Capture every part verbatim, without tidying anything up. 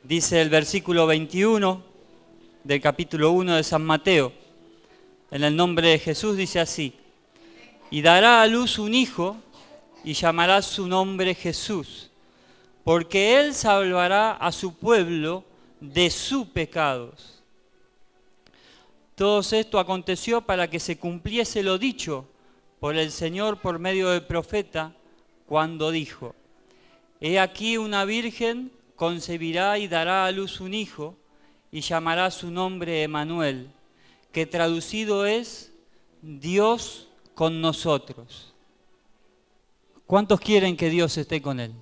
Dice el versículo veintiuno del capítulo uno de San Mateo. En el nombre de Jesús dice así: y dará a luz un hijo y llamará su nombre Jesús, porque él salvará a su pueblo de sus pecados. Todo esto aconteció para que se cumpliese lo dicho por el Señor por medio del profeta, cuando dijo: he aquí una virgen concebirá y dará a luz un hijo, y llamará su nombre Emmanuel, que traducido es Dios con nosotros. ¿Cuántos quieren que Dios esté con él?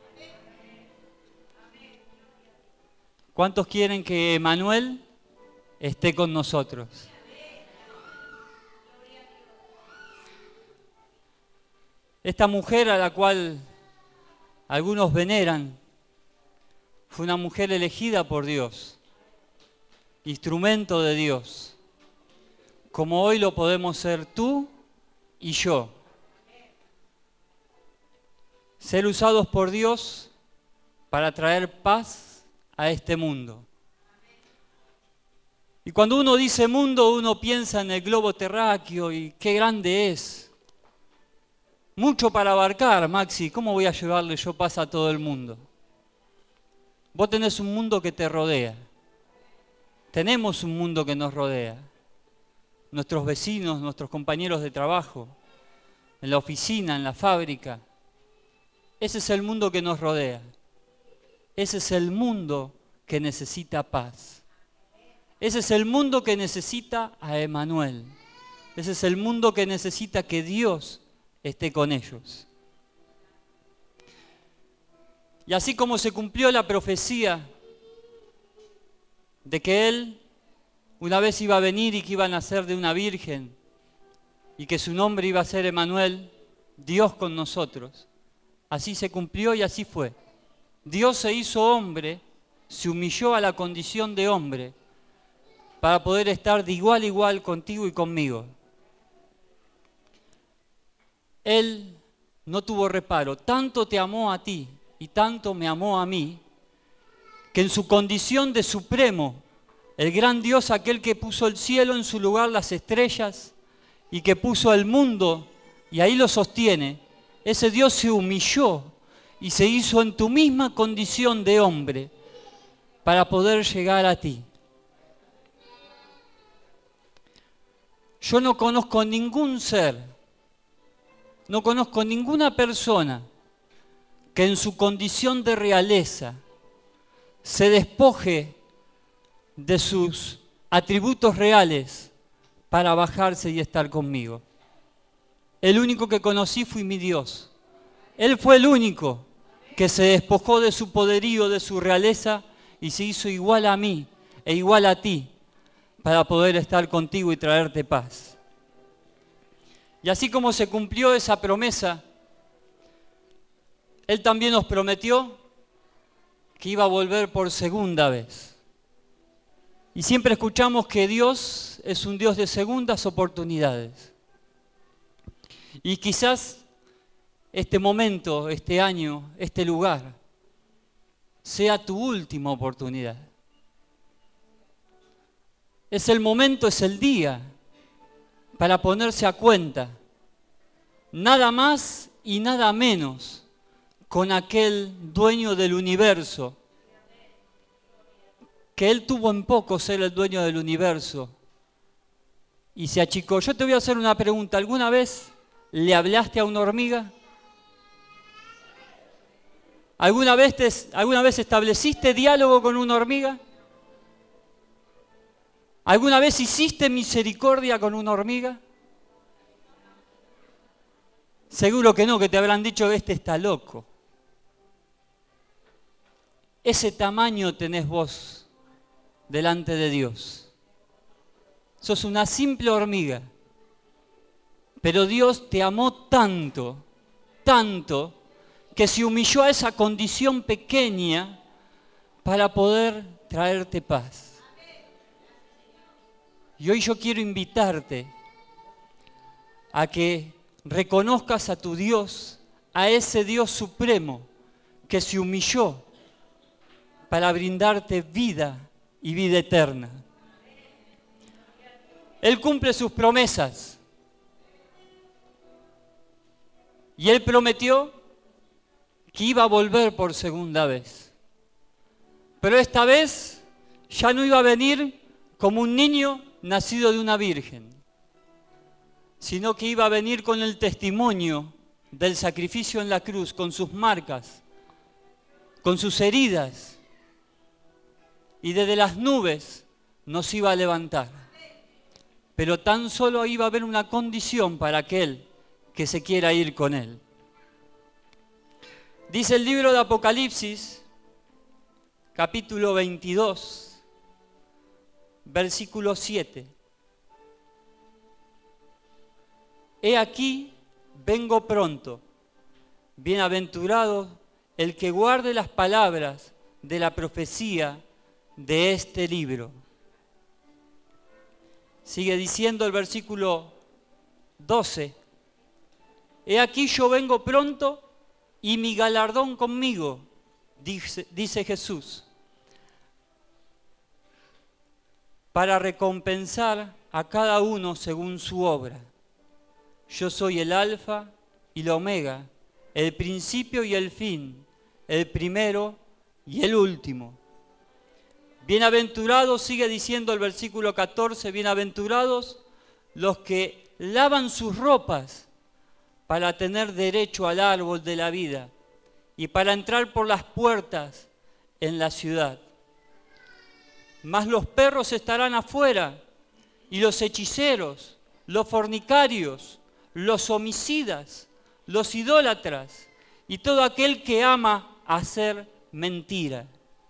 ¿Cuántos quieren que Emmanuel esté con nosotros? Esta mujer a la cual algunos veneran fue una mujer elegida por Dios, instrumento de Dios, como hoy lo podemos ser tú y yo. Ser usados por Dios para traer paz a este mundo. Y cuando uno dice mundo, uno piensa en el globo terráqueo y qué grande es. Mucho para abarcar, Maxi. ¿Cómo voy a llevarle yo paz a todo el mundo? Vos tenés un mundo que te rodea. Tenemos un mundo que nos rodea. Nuestros vecinos, nuestros compañeros de trabajo, en la oficina, en la fábrica. Ese es el mundo que nos rodea. Ese es el mundo que necesita paz. Ese es el mundo que necesita a Emmanuel. Ese es el mundo que necesita que Dios esté con ellos. Y así como se cumplió la profecía de que Él una vez iba a venir y que iba a nacer de una virgen y que su nombre iba a ser Emmanuel, Dios con nosotros, así se cumplió y así fue. Dios se hizo hombre, se humilló a la condición de hombre para poder estar de igual a igual contigo y conmigo. Él no tuvo reparo, tanto te amó a ti y tanto me amó a mí, que en su condición de supremo, el gran Dios, aquel que puso el cielo en su lugar, las estrellas, y que puso el mundo, y ahí lo sostiene, ese Dios se humilló y se hizo en tu misma condición de hombre para poder llegar a ti. Yo no conozco ningún ser, no conozco ninguna persona que en su condición de realeza se despoje de sus atributos reales para bajarse y estar conmigo. El único que conocí fue mi Dios. Él fue el único que se despojó de su poderío, de su realeza, y se hizo igual a mí e igual a ti para poder estar contigo y traerte paz. Y así como se cumplió esa promesa, Él también nos prometió que iba a volver por segunda vez. Y siempre escuchamos que Dios es un Dios de segundas oportunidades. Y quizás este momento, este año, este lugar, sea tu última oportunidad. Es el momento, es el día para ponerse a cuenta, nada más y nada menos, con aquel dueño del universo, que Él tuvo en poco ser el dueño del universo y se achicó. Yo te voy a hacer una pregunta. ¿Alguna vez le hablaste a una hormiga? ¿Alguna vez, te, ¿Alguna vez estableciste diálogo con una hormiga? ¿Alguna vez hiciste misericordia con una hormiga? Seguro que no, que te habrán dicho que este está loco. Ese tamaño tenés vos delante de Dios. Sos una simple hormiga, pero Dios te amó tanto, tanto, que se humilló a esa condición pequeña para poder traerte paz. Y hoy yo quiero invitarte a que reconozcas a tu Dios, a ese Dios supremo que se humilló para brindarte vida y vida eterna. Él cumple sus promesas. Y Él prometió que iba a volver por segunda vez. Pero esta vez ya no iba a venir como un niño nacido de una virgen, sino que iba a venir con el testimonio del sacrificio en la cruz, con sus marcas, con sus heridas, y desde las nubes nos iba a levantar. Pero tan solo iba a haber una condición para aquel que se quiera ir con Él. Dice el libro de Apocalipsis, capítulo veintidós, versículo siete. He aquí, vengo pronto. Bienaventurado el que guarde las palabras de la profecía de este libro. Sigue diciendo el versículo doce. He aquí yo vengo pronto y mi galardón conmigo, dice, dice Jesús, para recompensar a cada uno según su obra. Yo soy el Alfa y la Omega, el principio y el fin, el primero y el último. Bienaventurados, sigue diciendo el versículo catorce, bienaventurados los que lavan sus ropas para tener derecho al árbol de la vida y para entrar por las puertas en la ciudad. Mas los perros estarán afuera, y los hechiceros, los fornicarios, los homicidas, los idólatras y todo aquel que ama hacer mentira.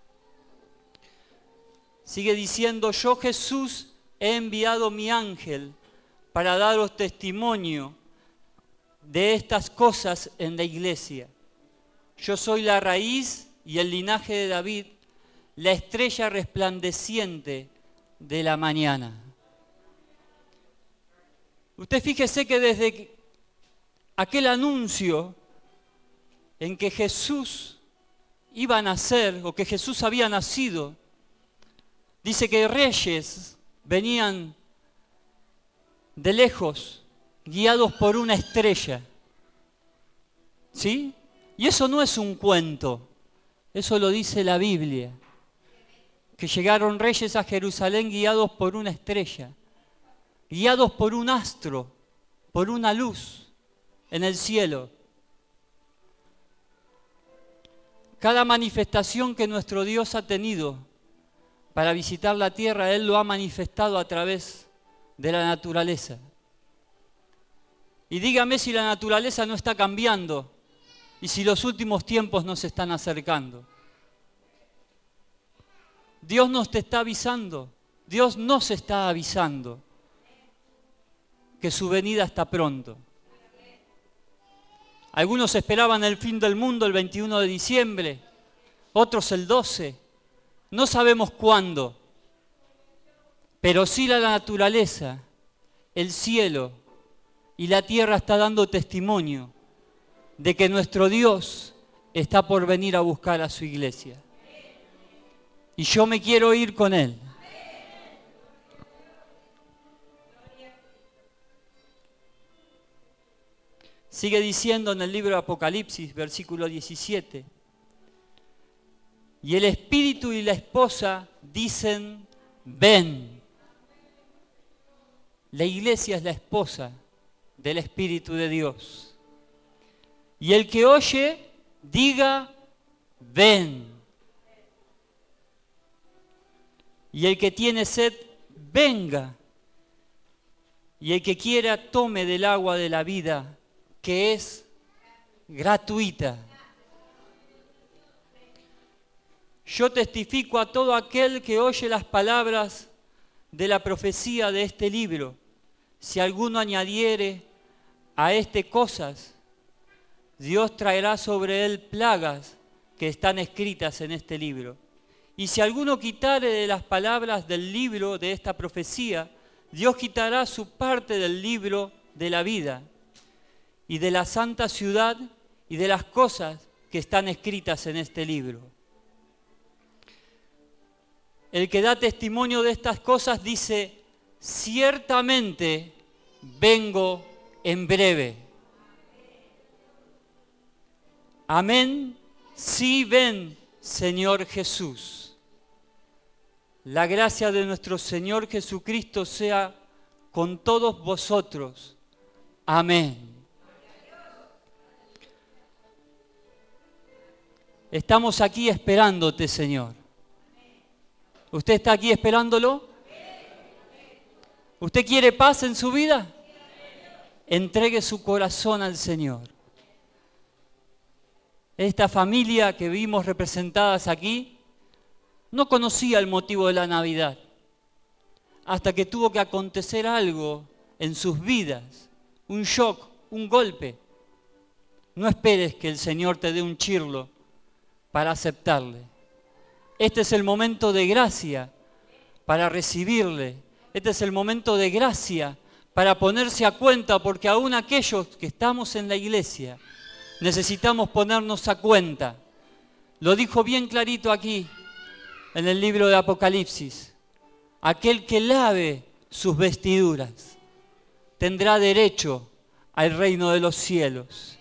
Sigue diciendo, yo Jesús he enviado mi ángel para daros testimonio de estas cosas en la iglesia. Yo soy la raíz y el linaje de David, la estrella resplandeciente de la mañana. Usted fíjese que desde aquel anuncio en que Jesús iba a nacer, o que Jesús había nacido, dice que reyes venían de lejos, guiados por una estrella. ¿Sí? Y eso no es un cuento, eso lo dice la Biblia. Que llegaron reyes a Jerusalén guiados por una estrella, guiados por un astro, por una luz en el cielo. Cada manifestación que nuestro Dios ha tenido para visitar la tierra, Él lo ha manifestado a través de la naturaleza. Y dígame si la naturaleza no está cambiando y si los últimos tiempos nos están acercando. Dios nos te está avisando, Dios nos está avisando que su venida está pronto. Algunos esperaban el fin del mundo el veintiuno de diciembre, otros el doce. No sabemos cuándo, pero sí la naturaleza, el cielo y la tierra está dando testimonio de que nuestro Dios está por venir a buscar a su iglesia. Y yo me quiero ir con Él. Sigue diciendo en el libro de Apocalipsis, versículo diecisiete. Y el espíritu y la esposa dicen, ven. La iglesia es la esposa del Espíritu de Dios. Y el que oye, diga, ven. Y el que tiene sed, venga. Y el que quiera, tome del agua de la vida, que es gratuita. Yo testifico a todo aquel que oye las palabras de la profecía de este libro. Si alguno añadiere a este cosas, Dios traerá sobre él plagas que están escritas en este libro. Y si alguno quitare de las palabras del libro de esta profecía, Dios quitará su parte del libro de la vida y de la santa ciudad y de las cosas que están escritas en este libro. el que da testimonio de estas cosas, dice, ciertamente vengo en breve. Amén. Sí, ven, Señor Jesús. La gracia de nuestro Señor Jesucristo sea con todos vosotros. Amén. Estamos aquí esperándote, Señor. ¿Usted está aquí esperándolo? ¿Usted quiere paz en su vida? Entregue su corazón al Señor. Esta familia que vimos representadas aquí no conocía el motivo de la Navidad hasta que tuvo que acontecer algo en sus vidas, un shock, un golpe. No esperes que el Señor te dé un chirlo para aceptarle. Este es el momento de gracia para recibirle. Este es el momento de gracia para ponerse a cuenta, porque aún aquellos que estamos en la iglesia necesitamos ponernos a cuenta. Lo dijo bien clarito aquí en el libro de Apocalipsis. Aquel que lave sus vestiduras tendrá derecho al reino de los cielos.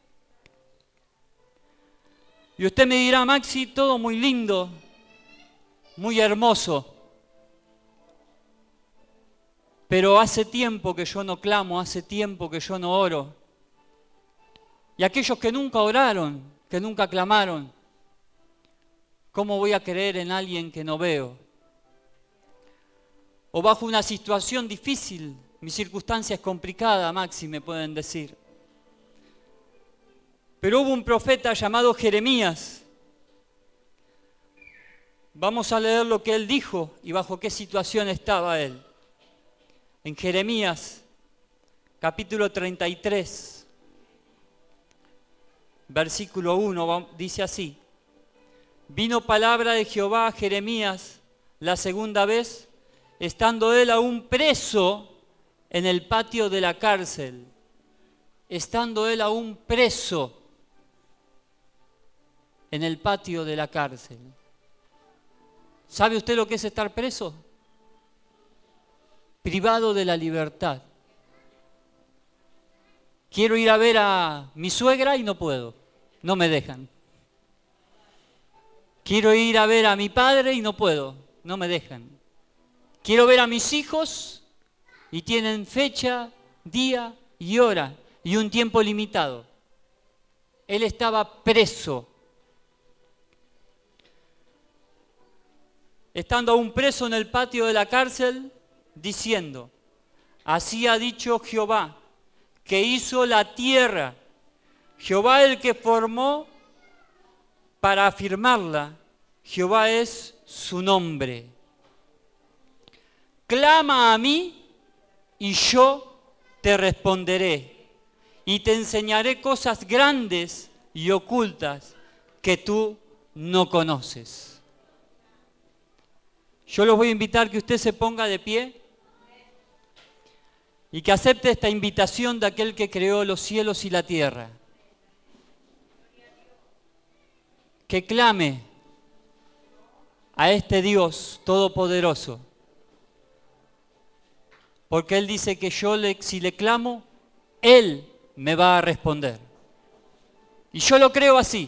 Y usted me dirá, Maxi, todo muy lindo, muy hermoso. Pero hace tiempo que yo no clamo, hace tiempo que yo no oro. Y aquellos que nunca oraron, que nunca clamaron, ¿cómo voy a creer en alguien que no veo? O bajo una situación difícil, mi circunstancia es complicada, Maxi, me pueden decir. Pero hubo un profeta llamado Jeremías. Vamos a leer lo que él dijo y bajo qué situación estaba él. En Jeremías, capítulo treinta y tres, versículo uno, dice así: vino palabra de Jehová a Jeremías la segunda vez, estando él aún preso en el patio de la cárcel. Estando él aún preso en el patio de la cárcel. ¿Sabe usted lo que es estar preso? Privado de la libertad. Quiero ir a ver a mi suegra y no puedo, no me dejan. Quiero ir a ver a mi padre y no puedo, no me dejan. Quiero ver a mis hijos y tienen fecha, día y hora y un tiempo limitado. Él estaba preso. Estando aún preso en el patio de la cárcel, diciendo: así ha dicho Jehová, que hizo la tierra, Jehová el que formó para afirmarla, Jehová es su nombre. Clama a mí y yo te responderé y te enseñaré cosas grandes y ocultas que tú no conoces. Yo los voy a invitar que usted se ponga de pie y que acepte esta invitación de aquel que creó los cielos y la tierra. Que clame a este Dios todopoderoso. Porque Él dice que yo, le, si le clamo, Él me va a responder. Y yo lo creo así.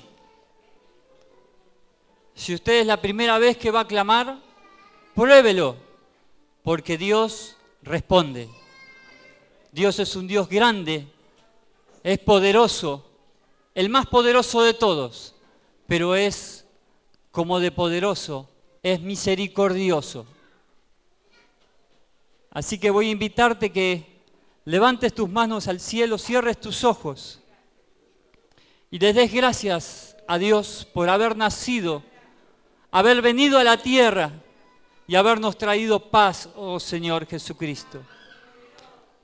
Si usted es la primera vez que va a clamar, pruébelo, porque Dios responde. Dios es un Dios grande, es poderoso, el más poderoso de todos, pero es como de poderoso, es misericordioso. Así que voy a invitarte que levantes tus manos al cielo, cierres tus ojos y les des gracias a Dios por haber nacido, haber venido a la tierra y habernos traído paz, oh Señor Jesucristo.